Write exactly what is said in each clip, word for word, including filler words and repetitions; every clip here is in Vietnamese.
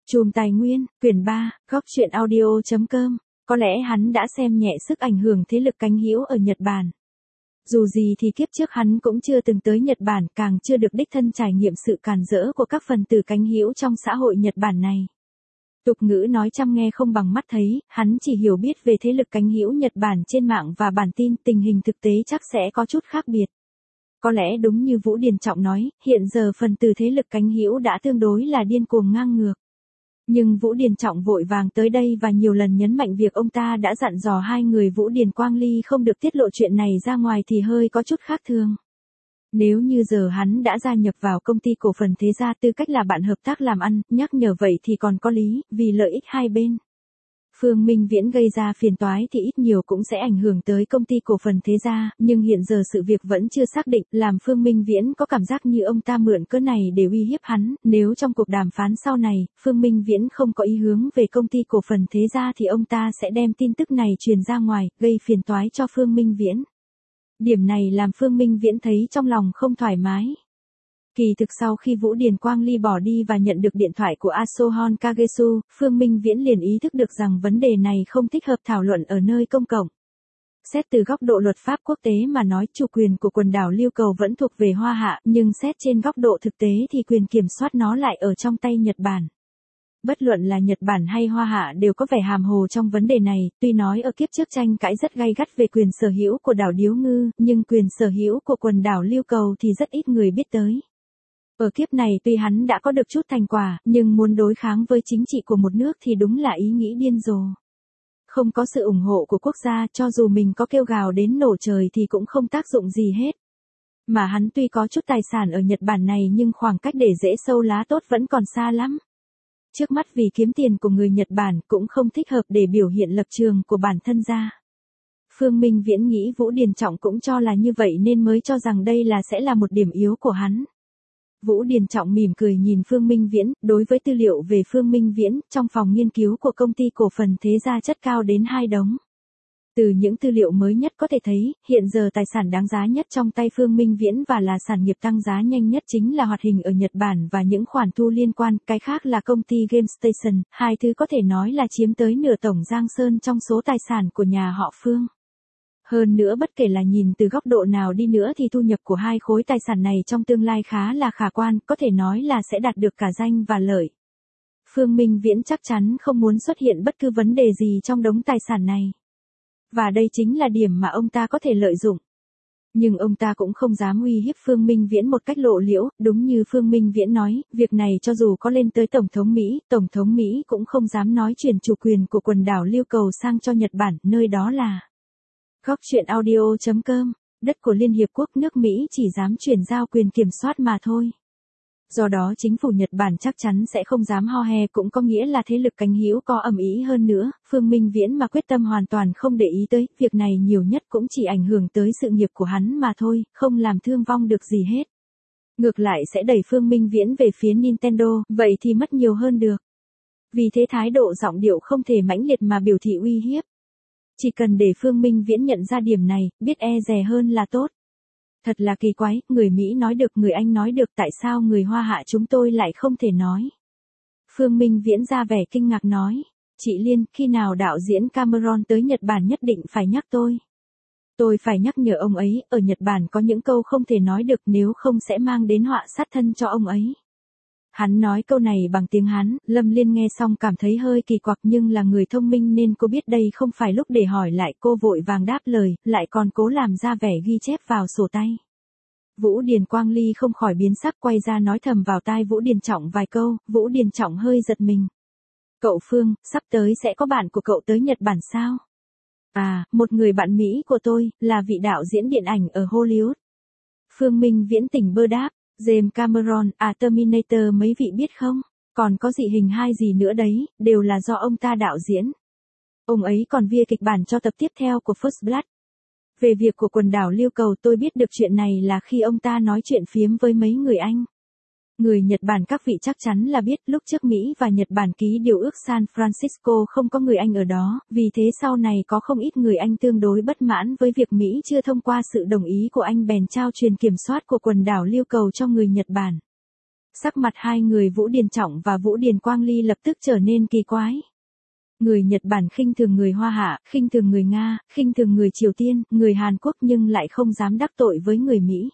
Chùm Tài Nguyên, quyển ba, góc truyện audio chấm com. Có lẽ hắn đã xem nhẹ sức ảnh hưởng thế lực cánh hữu ở Nhật Bản. Dù gì thì kiếp trước hắn cũng chưa từng tới Nhật Bản, càng chưa được đích thân trải nghiệm sự càn rỡ của các phần tử cánh hữu trong xã hội Nhật Bản này. Tục ngữ nói chăm nghe không bằng mắt thấy, hắn chỉ hiểu biết về thế lực cánh hữu Nhật Bản trên mạng và bản tin, tình hình thực tế chắc sẽ có chút khác biệt. Có lẽ đúng như Vũ Điền Trọng nói, hiện giờ phần tử thế lực cánh hữu đã tương đối là điên cuồng ngang ngược. Nhưng Vũ Điền Trọng vội vàng tới đây và nhiều lần nhấn mạnh việc ông ta đã dặn dò hai người Vũ Điền Quang Ly không được tiết lộ chuyện này ra ngoài thì hơi có chút khác thường. Nếu như giờ hắn đã gia nhập vào công ty cổ phần Thế Gia tư cách là bạn hợp tác làm ăn, nhắc nhở vậy thì còn có lý, vì lợi ích hai bên. Phương Minh Viễn gây ra phiền toái thì ít nhiều cũng sẽ ảnh hưởng tới công ty cổ phần Thế Gia, nhưng hiện giờ sự việc vẫn chưa xác định, làm Phương Minh Viễn có cảm giác như ông ta mượn cớ này để uy hiếp hắn, nếu trong cuộc đàm phán sau này, Phương Minh Viễn không có ý hướng về công ty cổ phần Thế Gia thì ông ta sẽ đem tin tức này truyền ra ngoài, gây phiền toái cho Phương Minh Viễn. Điểm này làm Phương Minh Viễn thấy trong lòng không thoải mái. Kỳ thực sau khi Vũ Điền Quang Ly bỏ đi và nhận được điện thoại của Asohon Kagesu, Phương Minh Viễn liền ý thức được rằng vấn đề này không thích hợp thảo luận ở nơi công cộng. Xét từ góc độ luật pháp quốc tế mà nói, chủ quyền của quần đảo Liêu Cầu vẫn thuộc về Hoa Hạ, nhưng xét trên góc độ thực tế thì quyền kiểm soát nó lại ở trong tay Nhật Bản. Bất luận là Nhật Bản hay Hoa Hạ đều có vẻ hàm hồ trong vấn đề này, tuy nói ở kiếp trước tranh cãi rất gay gắt về quyền sở hữu của đảo Điếu Ngư, nhưng quyền sở hữu của quần đảo Liêu Cầu thì rất ít người biết tới. Ở kiếp này tuy hắn đã có được chút thành quả, nhưng muốn đối kháng với chính trị của một nước thì đúng là ý nghĩ điên rồ. Không có sự ủng hộ của quốc gia, cho dù mình có kêu gào đến nổ trời thì cũng không tác dụng gì hết. Mà hắn tuy có chút tài sản ở Nhật Bản này nhưng khoảng cách để rễ sâu lá tốt vẫn còn xa lắm. Trước mắt vì kiếm tiền của người Nhật Bản cũng không thích hợp để biểu hiện lập trường của bản thân ra. Phương Minh Viễn nghĩ Vũ Điền Trọng cũng cho là như vậy nên mới cho rằng đây là sẽ là một điểm yếu của hắn. Vũ Điền Trọng mỉm cười nhìn Phương Minh Viễn, đối với tư liệu về Phương Minh Viễn, trong phòng nghiên cứu của công ty cổ phần Thế Gia chất cao đến hai đống. Từ những tư liệu mới nhất có thể thấy, hiện giờ tài sản đáng giá nhất trong tay Phương Minh Viễn và là sản nghiệp tăng giá nhanh nhất chính là hoạt hình ở Nhật Bản và những khoản thu liên quan, cái khác là công ty Game Station, hai thứ có thể nói là chiếm tới nửa tổng Giang Sơn trong số tài sản của nhà họ Phương. Hơn nữa bất kể là nhìn từ góc độ nào đi nữa thì thu nhập của hai khối tài sản này trong tương lai khá là khả quan, có thể nói là sẽ đạt được cả danh và lợi. Phương Minh Viễn chắc chắn không muốn xuất hiện bất cứ vấn đề gì trong đống tài sản này. Và đây chính là điểm mà ông ta có thể lợi dụng. Nhưng ông ta cũng không dám uy hiếp Phương Minh Viễn một cách lộ liễu, đúng như Phương Minh Viễn nói, việc này cho dù có lên tới Tổng thống Mỹ, Tổng thống Mỹ cũng không dám nói chuyển chủ quyền của quần đảo Liêu Cầu sang cho Nhật Bản, nơi đó là góc truyện audio chấm com, đất của Liên Hiệp Quốc, nước Mỹ chỉ dám chuyển giao quyền kiểm soát mà thôi. Do đó chính phủ Nhật Bản chắc chắn sẽ không dám ho he, cũng có nghĩa là thế lực cánh hữu có ầm ĩ hơn nữa, Phương Minh Viễn mà quyết tâm hoàn toàn không để ý tới, việc này nhiều nhất cũng chỉ ảnh hưởng tới sự nghiệp của hắn mà thôi, không làm thương vong được gì hết. Ngược lại sẽ đẩy Phương Minh Viễn về phía Nintendo, vậy thì mất nhiều hơn được. Vì thế thái độ giọng điệu không thể mãnh liệt mà biểu thị uy hiếp. Chỉ cần để Phương Minh Viễn nhận ra điểm này, biết e dè hơn là tốt. Thật là kỳ quái, người Mỹ nói được, người Anh nói được, tại sao người Hoa Hạ chúng tôi lại không thể nói? Phương Minh Viễn ra vẻ kinh ngạc nói, chị Liên, khi nào đạo diễn Cameron tới Nhật Bản nhất định phải nhắc tôi. Tôi phải nhắc nhở ông ấy, ở Nhật Bản có những câu không thể nói được, nếu không sẽ mang đến họa sát thân cho ông ấy. Hắn nói câu này bằng tiếng Hán, Lâm Liên nghe xong cảm thấy hơi kỳ quặc nhưng là người thông minh nên cô biết đây không phải lúc để hỏi lại, cô vội vàng đáp lời, lại còn cố làm ra vẻ ghi chép vào sổ tay. Vũ Điền Quang Ly không khỏi biến sắc, quay ra nói thầm vào tai Vũ Điền Trọng vài câu, Vũ Điền Trọng hơi giật mình. Cậu Phương, sắp tới sẽ có bạn của cậu tới Nhật Bản sao? À, một người bạn Mỹ của tôi, là vị đạo diễn điện ảnh ở Hollywood. Phương Minh Viễn tỉnh bơ đáp. James Cameron, à Terminator mấy vị biết không? Còn có dị hình hai gì nữa đấy, đều là do ông ta đạo diễn. Ông ấy còn viết kịch bản cho tập tiếp theo của First Blood. Về việc của quần đảo Liêu Cầu tôi biết được chuyện này là khi ông ta nói chuyện phiếm với mấy người Anh. Người Nhật Bản các vị chắc chắn là biết lúc trước Mỹ và Nhật Bản ký điều ước San Francisco không có người Anh ở đó, vì thế sau này có không ít người Anh tương đối bất mãn với việc Mỹ chưa thông qua sự đồng ý của Anh bèn trao quyền kiểm soát của quần đảo Liêu Cầu cho người Nhật Bản. Sắc mặt hai người Vũ Điền Trọng và Vũ Điền Quang Ly lập tức trở nên kỳ quái. Người Nhật Bản khinh thường người Hoa Hạ, khinh thường người Nga, khinh thường người Triều Tiên, người Hàn Quốc nhưng lại không dám đắc tội với người Mỹ.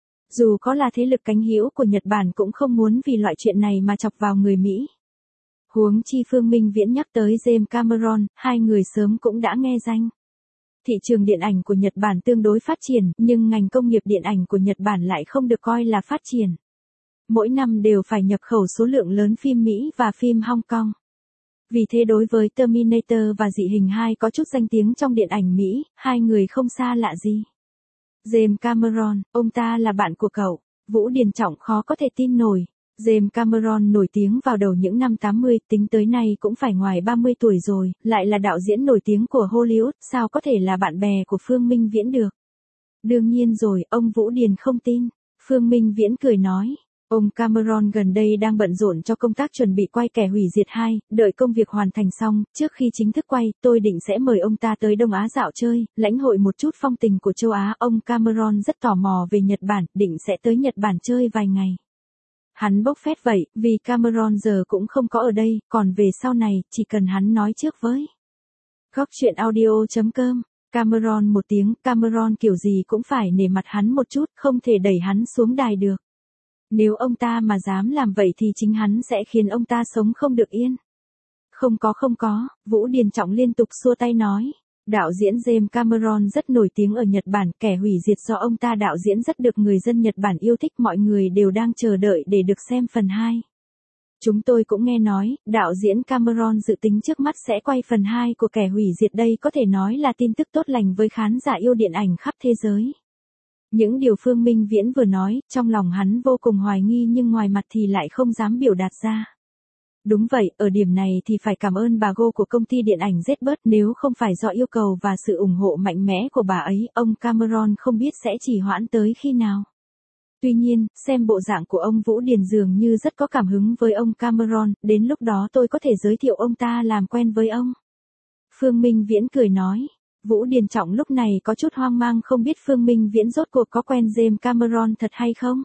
Dù có là thế lực cánh hữu của Nhật Bản cũng không muốn vì loại chuyện này mà chọc vào người Mỹ. Huống chi Phương Minh Viễn nhắc tới James Cameron, hai người sớm cũng đã nghe danh. Thị trường điện ảnh của Nhật Bản tương đối phát triển, nhưng ngành công nghiệp điện ảnh của Nhật Bản lại không được coi là phát triển. Mỗi năm đều phải nhập khẩu số lượng lớn phim Mỹ và phim Hong Kong. Vì thế đối với Terminator và Dị hình hai có chút danh tiếng trong điện ảnh Mỹ, hai người không xa lạ gì. James Cameron, ông ta là bạn của cậu. Vũ Điền Trọng khó có thể tin nổi. James Cameron nổi tiếng vào đầu những năm tám mươi, tính tới nay cũng phải ngoài ba mươi tuổi rồi, lại là đạo diễn nổi tiếng của Hollywood, sao có thể là bạn bè của Phương Minh Viễn được. Đương nhiên rồi, ông Vũ Điền không tin. Phương Minh Viễn cười nói. Ông Cameron gần đây đang bận rộn cho công tác chuẩn bị quay Kẻ Hủy Diệt hai, đợi công việc hoàn thành xong, trước khi chính thức quay, tôi định sẽ mời ông ta tới Đông Á dạo chơi, lãnh hội một chút phong tình của châu Á. Ông Cameron rất tò mò về Nhật Bản, định sẽ tới Nhật Bản chơi vài ngày. Hắn bốc phét vậy, vì Cameron giờ cũng không có ở đây, còn về sau này, chỉ cần hắn nói trước với. Góc truyện audio chấm com. Cameron một tiếng, Cameron kiểu gì cũng phải nể mặt hắn một chút, không thể đẩy hắn xuống đài được. Nếu ông ta mà dám làm vậy thì chính hắn sẽ khiến ông ta sống không được yên. Không có không có, Vũ Điền Trọng liên tục xua tay nói. Đạo diễn James Cameron rất nổi tiếng ở Nhật Bản, Kẻ Hủy Diệt do ông ta đạo diễn rất được người dân Nhật Bản yêu thích, mọi người đều đang chờ đợi để được xem phần hai. Chúng tôi cũng nghe nói, đạo diễn Cameron dự tính trước mắt sẽ quay phần hai của Kẻ Hủy Diệt, đây có thể nói là tin tức tốt lành với khán giả yêu điện ảnh khắp thế giới. Những điều Phương Minh Viễn vừa nói, trong lòng hắn vô cùng hoài nghi nhưng ngoài mặt thì lại không dám biểu đạt ra. Đúng vậy, ở điểm này thì phải cảm ơn bà Go của công ty điện ảnh Zbird, nếu không phải do yêu cầu và sự ủng hộ mạnh mẽ của bà ấy, ông Cameron không biết sẽ trì hoãn tới khi nào. Tuy nhiên, xem bộ dạng của ông Vũ Điền dường như rất có cảm hứng với ông Cameron, đến lúc đó tôi có thể giới thiệu ông ta làm quen với ông. Phương Minh Viễn cười nói. Vũ Điền Trọng lúc này có chút hoang mang không biết Phương Minh Viễn rốt cuộc có quen James Cameron thật hay không.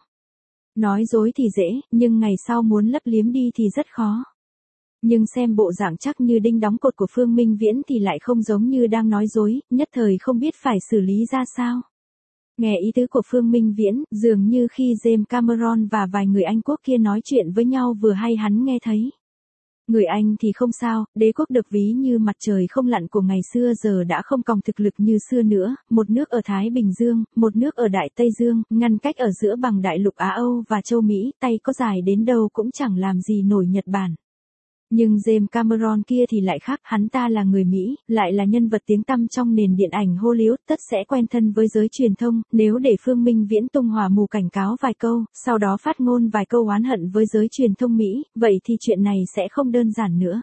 Nói dối thì dễ, nhưng ngày sau muốn lấp liếm đi thì rất khó. Nhưng xem bộ dạng chắc như đinh đóng cột của Phương Minh Viễn thì lại không giống như đang nói dối, nhất thời không biết phải xử lý ra sao. Nghe ý tứ của Phương Minh Viễn, dường như khi James Cameron và vài người Anh quốc kia nói chuyện với nhau vừa hay hắn nghe thấy. Người Anh thì không sao, đế quốc được ví như mặt trời không lặn của ngày xưa giờ đã không còn thực lực như xưa nữa, một nước ở Thái Bình Dương, một nước ở Đại Tây Dương, ngăn cách ở giữa bằng đại lục Á Âu và châu Mỹ, tay có dài đến đâu cũng chẳng làm gì nổi Nhật Bản. Nhưng James Cameron kia thì lại khác, hắn ta là người Mỹ, lại là nhân vật tiếng tăm trong nền điện ảnh Hollywood, tất sẽ quen thân với giới truyền thông, nếu để Phương Minh Viễn tung hỏa mù cảnh cáo vài câu, sau đó phát ngôn vài câu oán hận với giới truyền thông Mỹ, vậy thì chuyện này sẽ không đơn giản nữa.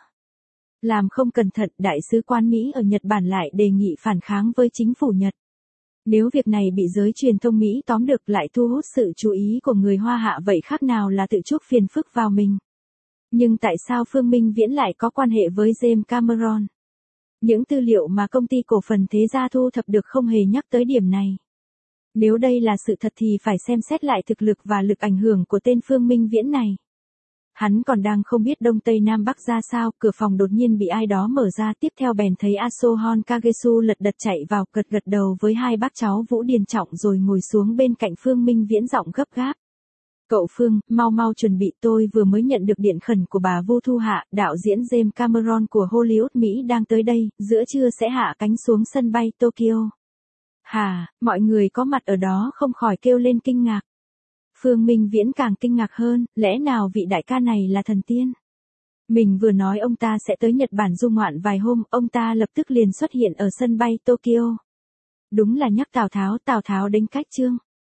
Làm không cẩn thận, Đại sứ quán Mỹ ở Nhật Bản lại đề nghị phản kháng với chính phủ Nhật. Nếu việc này bị giới truyền thông Mỹ tóm được lại thu hút sự chú ý của người Hoa Hạ, vậy khác nào là tự chuốc phiền phức vào mình. Nhưng tại sao Phương Minh Viễn lại có quan hệ với James Cameron? Những tư liệu mà công ty cổ phần Thế Gia thu thập được không hề nhắc tới điểm này. Nếu đây là sự thật thì phải xem xét lại thực lực và lực ảnh hưởng của tên Phương Minh Viễn này. Hắn còn đang không biết Đông Tây Nam Bắc ra sao, cửa phòng đột nhiên bị ai đó mở ra, tiếp theo bèn thấy Asohon Kagesu lật đật chạy vào, gật gật đầu với hai bác cháu Vũ Điền Trọng rồi ngồi xuống bên cạnh Phương Minh Viễn giọng gấp gáp. Cậu Phương, mau mau chuẩn bị, tôi vừa mới nhận được điện khẩn của bà Vu Thu Hạ, đạo diễn James Cameron của Hollywood Mỹ đang tới đây, giữa trưa sẽ hạ cánh xuống sân bay Tokyo. Hà, mọi người có mặt ở đó không khỏi kêu lên kinh ngạc. Phương Minh Viễn càng kinh ngạc hơn, lẽ nào vị đại ca này là thần tiên? Mình vừa nói ông ta sẽ tới Nhật Bản du ngoạn vài hôm, ông ta lập tức liền xuất hiện ở sân bay Tokyo. Đúng là nhắc Tào Tháo, Tào Tháo đánh cách chương.